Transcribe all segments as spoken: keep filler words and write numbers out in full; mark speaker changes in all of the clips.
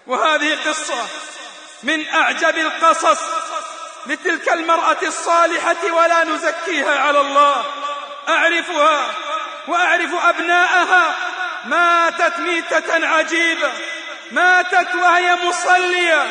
Speaker 1: وهذه قصة من أعجب القصص لتلك المرأة الصالحة، ولا نزكيها على الله. أعرفها وأعرف أبناءها. ماتت ميتة عجيبة، ماتت وهي مصلية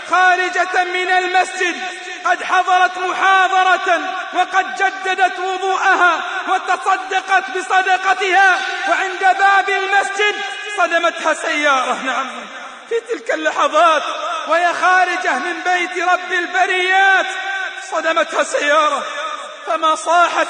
Speaker 1: خارجة من المسجد، قد حضرت محاضرة وقد جددت وضوءها وتصدقت بصدقتها، وعند باب المسجد صدمتها سيارة. نعم، في تلك اللحظات وهي خارجة من بيت رب البريات صدمتها سيارة، فما صاحت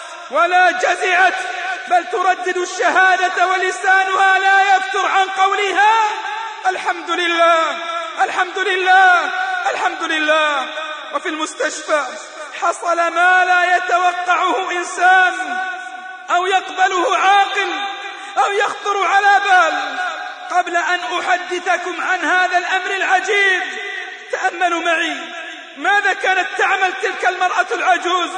Speaker 1: ولا جزعت، بل تردد الشهادة ولسانها لا يفتر عن قولها الحمد لله الحمد لله الحمد لله. وفي المستشفى حصل ما لا يتوقعه إنسان أو يقبله عاقل أو يخطر على بال. قبل أن أحدثكم عن هذا الأمر العجيب، تأملوا معي ماذا كانت تعمل تلك المرأة العجوز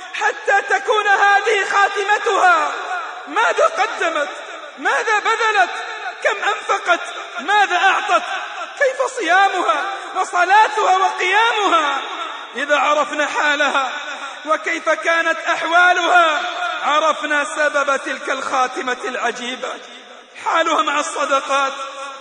Speaker 1: حتى تكون هذه خاتمتها. ماذا قدمت؟ ماذا بذلت؟ كم أنفقت؟ ماذا أعطت؟ كيف صيامها وصلاتها وقيامها؟ إذا عرفنا حالها وكيف كانت أحوالها عرفنا سبب تلك الخاتمة العجيبة. حالها مع الصدقات،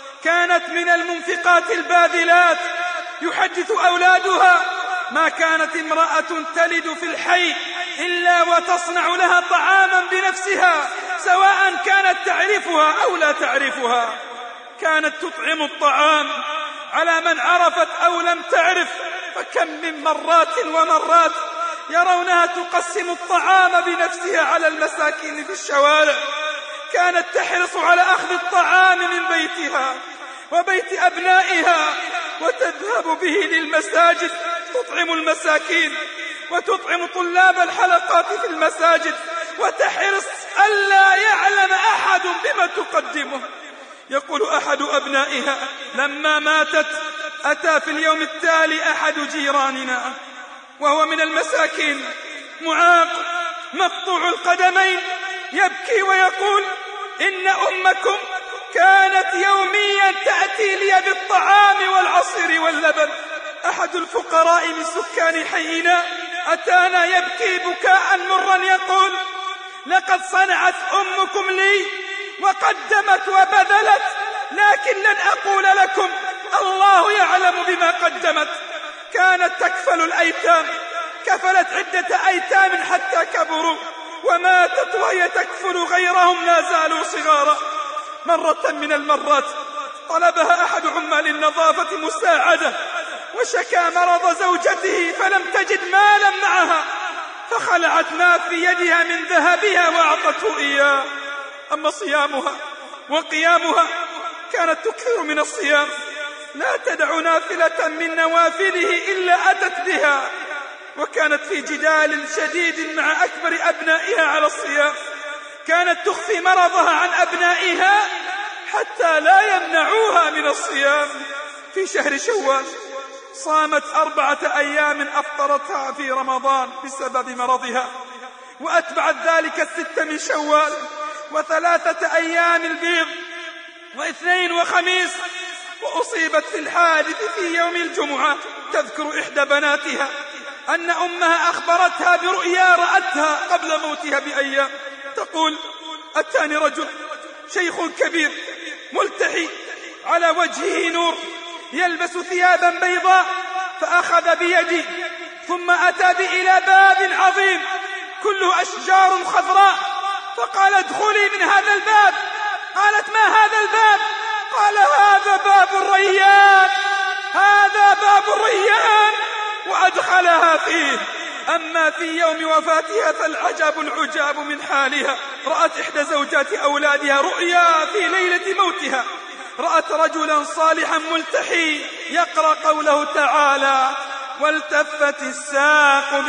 Speaker 1: كانت من المنفقات الباذلات. يحدث أولادها ما كانت امرأة تلد في الحي إلا وتصنع لها طعاما بنفسها، سواء كانت تعرفها أو لا تعرفها. كانت تطعم الطعام على من عرفت أو لم تعرف، فكم من مرات ومرات يرونها تقسم الطعام بنفسها على المساكين في الشوارع. كانت تحرص على أخذ الطعام من بيتها وبيت أبنائها وتذهب به للمساجد، تطعم المساكين وتطعم طلاب الحلقات في المساجد، وتحرص ألا يعلم أحد بما تقدمه. يقول أحد أبنائها لما ماتت أتى في اليوم التالي أحد جيراننا وهو من المساكين، معاق مقطوع القدمين، يبكي ويقول إن أمكم كانت يوميا تأتي لي بالطعام والعصير واللبن. أحد الفقراء من سكان حينا أتانا يبكي بكاء مرا يقول لقد صنعت أمكم لي وقدمت وبذلت، لكن لن أقول لكم، الله يعلم بما قدمت. كانت تكفل الأيتام، كفلت عدة أيتام حتى كبروا، وماتت وهي تكفل غيرهم لا زالوا صغارا. مرة من المرات طلبها أحد عمال النظافة مساعدة، وشكى مرض زوجته فلم تجد مالا معها، فخلعت ما في يدها من ذهبها وأعطته إياه. أما صيامها وقيامها كانت تكثر من الصيام، لا تدع نافلة من نوافله إلا أتت بها، وكانت في جدال شديد مع أكبر أبنائها على الصيام. كانت تخفي مرضها عن أبنائها حتى لا يمنعوها من الصيام. في شهر شوال صامت أربعة أيام أفطرتها في رمضان بسبب مرضها، وأتبعت ذلك الست من شوال، وثلاثة أيام البيض، واثنين وخميس. وأصيبت في الحادث في يوم الجمعة. تذكر إحدى بناتها أن أمها أخبرتها برؤيا رأتها قبل موتها بأيام، تقول أتاني رجل شيخ كبير ملتحي على وجهه نور يلبس ثيابا بيضاء، فأخذ بيدي ثم أتى بي إلى باب عظيم كله أشجار خضراء، فقال ادخلي من هذا الباب. قالت ما هذا الباب؟ قال هذا باب الريان، هذا باب الريان، وأدخلها فيه. أما في يوم وفاتها فالعجب العجاب من حالها. رأت إحدى زوجات أولادها رؤيا في ليلة موتها، رأت رجلا صالحا ملتحي يقرأ قوله تعالى والتفت الساق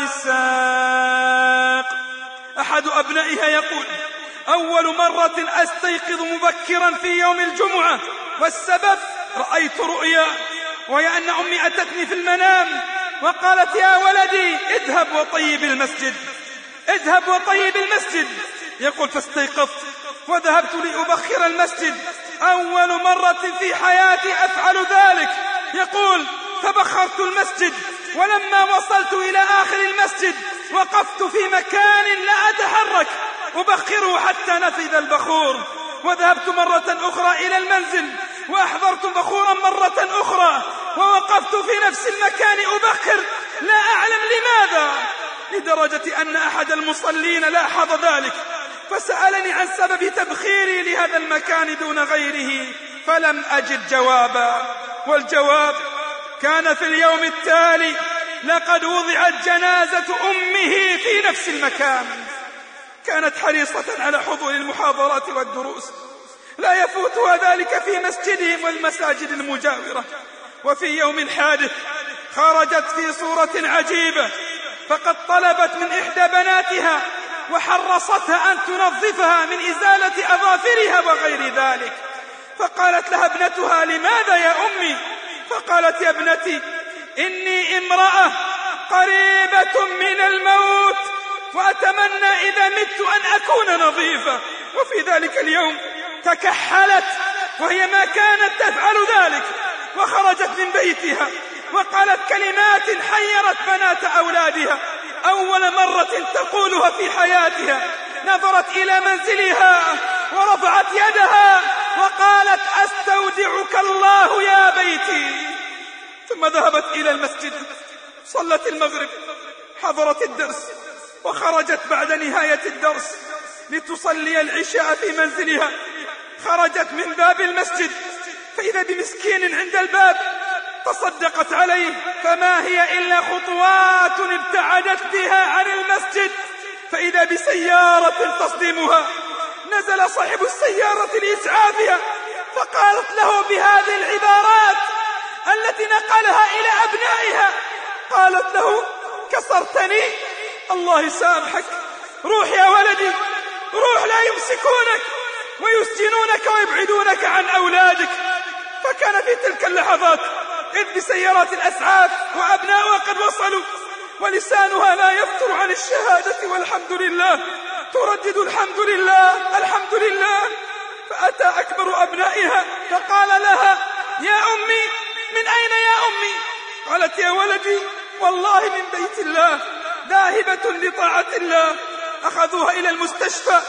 Speaker 1: بالساق. أحد أبنائها يقول أول مرة أستيقظ مبكرا في يوم الجمعة، والسبب رأيت رؤيا، وهي أن أمي أتتني في المنام وقالت يا ولدي اذهب وطيب المسجد، اذهب وطيب المسجد. يقول فاستيقظت وذهبت لأبخر المسجد، أول مرة في حياتي أفعل ذلك. يقول: فبخرت المسجد، ولما وصلت إلى آخر المسجد وقفت في مكان لا أتحرك أبخره حتى نفذ البخور، وذهبت مرة أخرى إلى المنزل وأحضرت بخورا مرة أخرى ووقفت في نفس المكان أبخر، لا أعلم لماذا، لدرجة أن أحد المصلين لاحظ ذلك فسألني عن سبب تبخيري لهذا المكان دون غيره، فلم أجد جوابا. والجواب كان في اليوم التالي لقد وضعت جنازة أمه في نفس المكان. كانت حريصة على حضور المحاضرات والدروس، لا يفوتها ذلك في مسجدهم والمساجد المجاورة. وفي يوم الحادث خرجت في صورة عجيبة، فقد طلبت من إحدى بناتها وحرصتها أن تنظفها من إزالة أظافرها وغير ذلك، فقالت لها ابنتها: لماذا يا أمي؟ فقالت: يا ابنتي، إني امرأة قريبة من الموت وأتمنى إذا مت أن أكون نظيفة. وفي ذلك اليوم تكحلت وهي ما كانت تفعل ذلك، وخرجت من بيتها وقالت كلمات حيرت بنات أولادها أول مرة تقولها في حياتها. نظرت إلى منزلها ورفعت يدها وقالت: أستودعك الله يا بيتي. ثم ذهبت إلى المسجد، صلت المغرب، حضرت الدرس، وخرجت بعد نهاية الدرس لتصلي العشاء في منزلها. خرجت من باب المسجد فإذا بمسكين عند الباب، تصدقت عليه، فما هي إلا خطوات ابتعدت بها عن المسجد فإذا بسيارة تصدمها. نزل صاحب السيارة لإسعافها فقالت له بهذه العبارات التي نقلها إلى أبنائها، قالت له: كسرتني، الله يسامحك، روح يا ولدي، روح، لا يمسكونك ويسجنونك ويبعدونك عن أولادك. فكان في تلك اللحظات إذ بسيارات الأسعاف وأبناؤها قد وصلوا، ولسانها لا يفتر عن الشهادة والحمد لله، تردد الحمد لله الحمد لله. فأتى أكبر أبنائها فقال لها: يا أمي، من أين يا أمي؟ قالت: يا ولدي، والله من بيت الله، ذاهبة لطاعة الله. أخذوها إلى المستشفى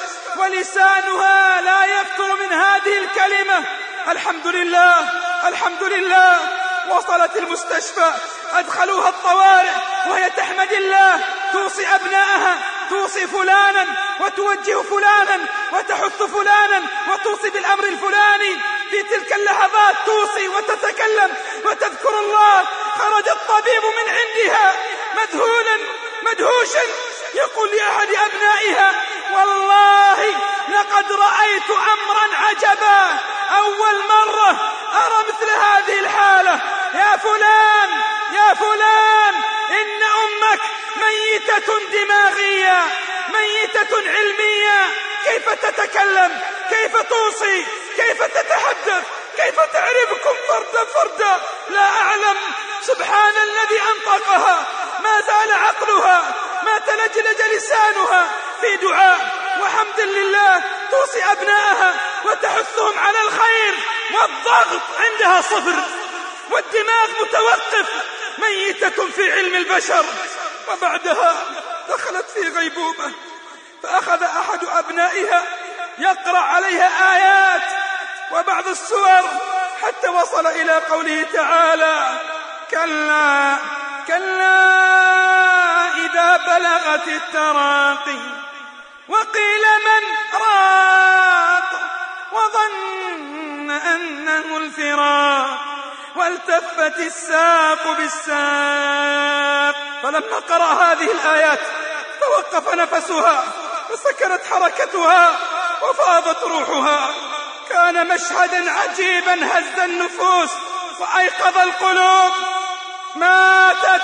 Speaker 1: ولسانها لا يفتر من هذه الكلمة: الحمد لله الحمد لله. وصلت المستشفى، أدخلوها الطوارئ وهي تحمد الله، توصي أبنائها، توصي فلانا وتوجه فلانا وتحث فلانا وتوصي بالأمر الفلاني. في تلك اللحظات توصي وتتكلم وتذكر الله. خرج الطبيب من عندها مذهولا مدهوشا يقول لأحد أبنائها: والله لقد رأيت أمرا عجبا، أول مرة أرى مثل هذه الحالة. يا فلان يا فلان، إن أمك ميتة دماغية، ميتة علمية، كيف تتكلم، كيف توصي، كيف تتحدث، كيف تعرفكم فردا فردا، لا أعلم. سبحان الذي أنطقها، ما زال عقلها، ما تلجلج لسانها في دعاء وحمد لله. توصي أبنائها وتحثهم على الخير، والضغط عندها صفر والدماغ متوقف، ميتة في علم البشر. وبعدها دخلت في غيبوبة، فأخذ أحد أبنائها يقرأ عليها آيات وبعض السور حتى وصل إلى قوله تعالى: كلا كلا إذا بلغت التراقي وقيل من راق وظن أنه الفراق والتفت الساق بالساق. فلما قرأ هذه الآيات توقف نفسها وسكنت حركتها وفاضت روحها. كان مشهدا عجيبا هز النفوس وأيقظ القلوب. ماتت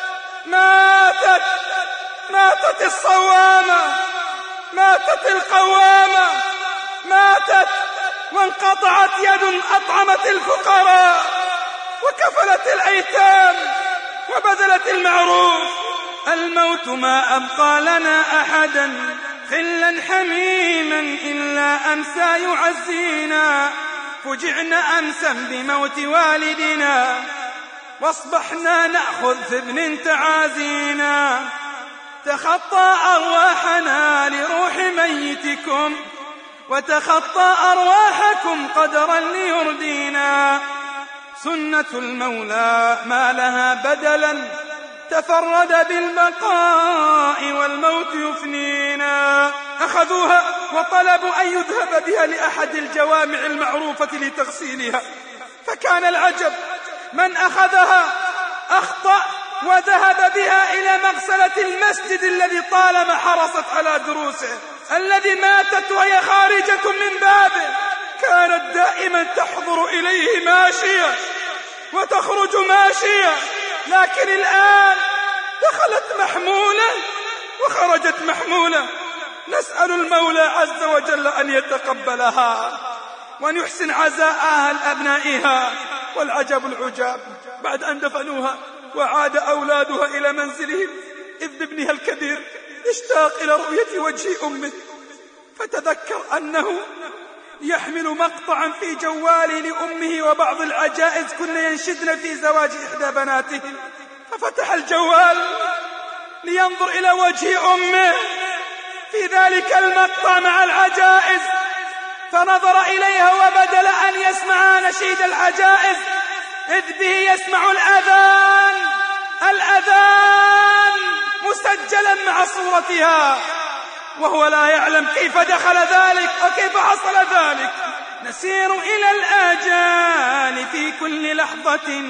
Speaker 1: ماتت ماتت الصوامة، ماتت القوامة، ماتت وانقطعت يد أطعمت الفقراء وكفلت الأيتام وبذلت المعروف. الموت ما أبقى لنا أحدا خلا حميما إلا أمسى يعزينا، فجعنا أمسا بموت والدنا، واصبحنا نأخذ في ابن تعازينا. تخطى أرواحنا لروح ميتكم، وتخطى أرواحكم قدرا ليردينا. سنة المولى ما لها بدلا، تفرد بالبقاء والموت يفنينا. أخذوها وطلبوا أن يذهب بها لأحد الجوامع المعروفة لتغسيلها، فكان العجب من أخذها أخطأ وذهب بها إلى مغسلة المسجد الذي طالما حرصت على دروسه، الذي ماتت وهي خارجة من بابه. كانت دائما تحضر إليه ماشية وتخرج ماشية، لكن الآن دخلت محمولة وخرجت محمولة. نسأل المولى عز وجل أن يتقبلها وأن يحسن عزاءها لأبنائها. والعجب العجاب، بعد أن دفنوها وعاد أولادها إلى منزلهم، إذ ابنها الكبير اشتاق إلى رؤية وجه أمه، فتذكر أنه يحمل مقطعا في جواله لأمه وبعض العجائز كن ينشدن في زواج إحدى بناته، ففتح الجوال لينظر إلى وجه أمه في ذلك المقطع مع العجائز، فنظر إليها وبدل أن يسمع نشيد العجائز إذ به يسمع الأذان الأذان مسجلا مع صورتها، وهو لا يعلم كيف دخل ذلك وكيف حصل ذلك. نسير إلى الآجال في كل لحظة،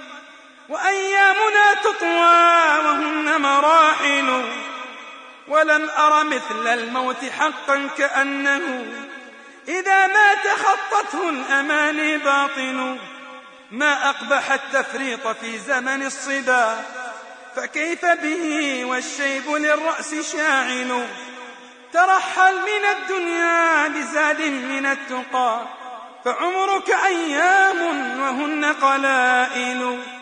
Speaker 1: وأيامنا تطوى وهن مراحل، ولم أر مثل الموت حقا كأنه إذا ما تخطته الأماني باطن. ما أقبح التفريط في زمن الصبا، فكيف به والشيب للرأس شاعل. ترحل من الدنيا بزاد من التقى، فعمرك أيام وهن قلائل.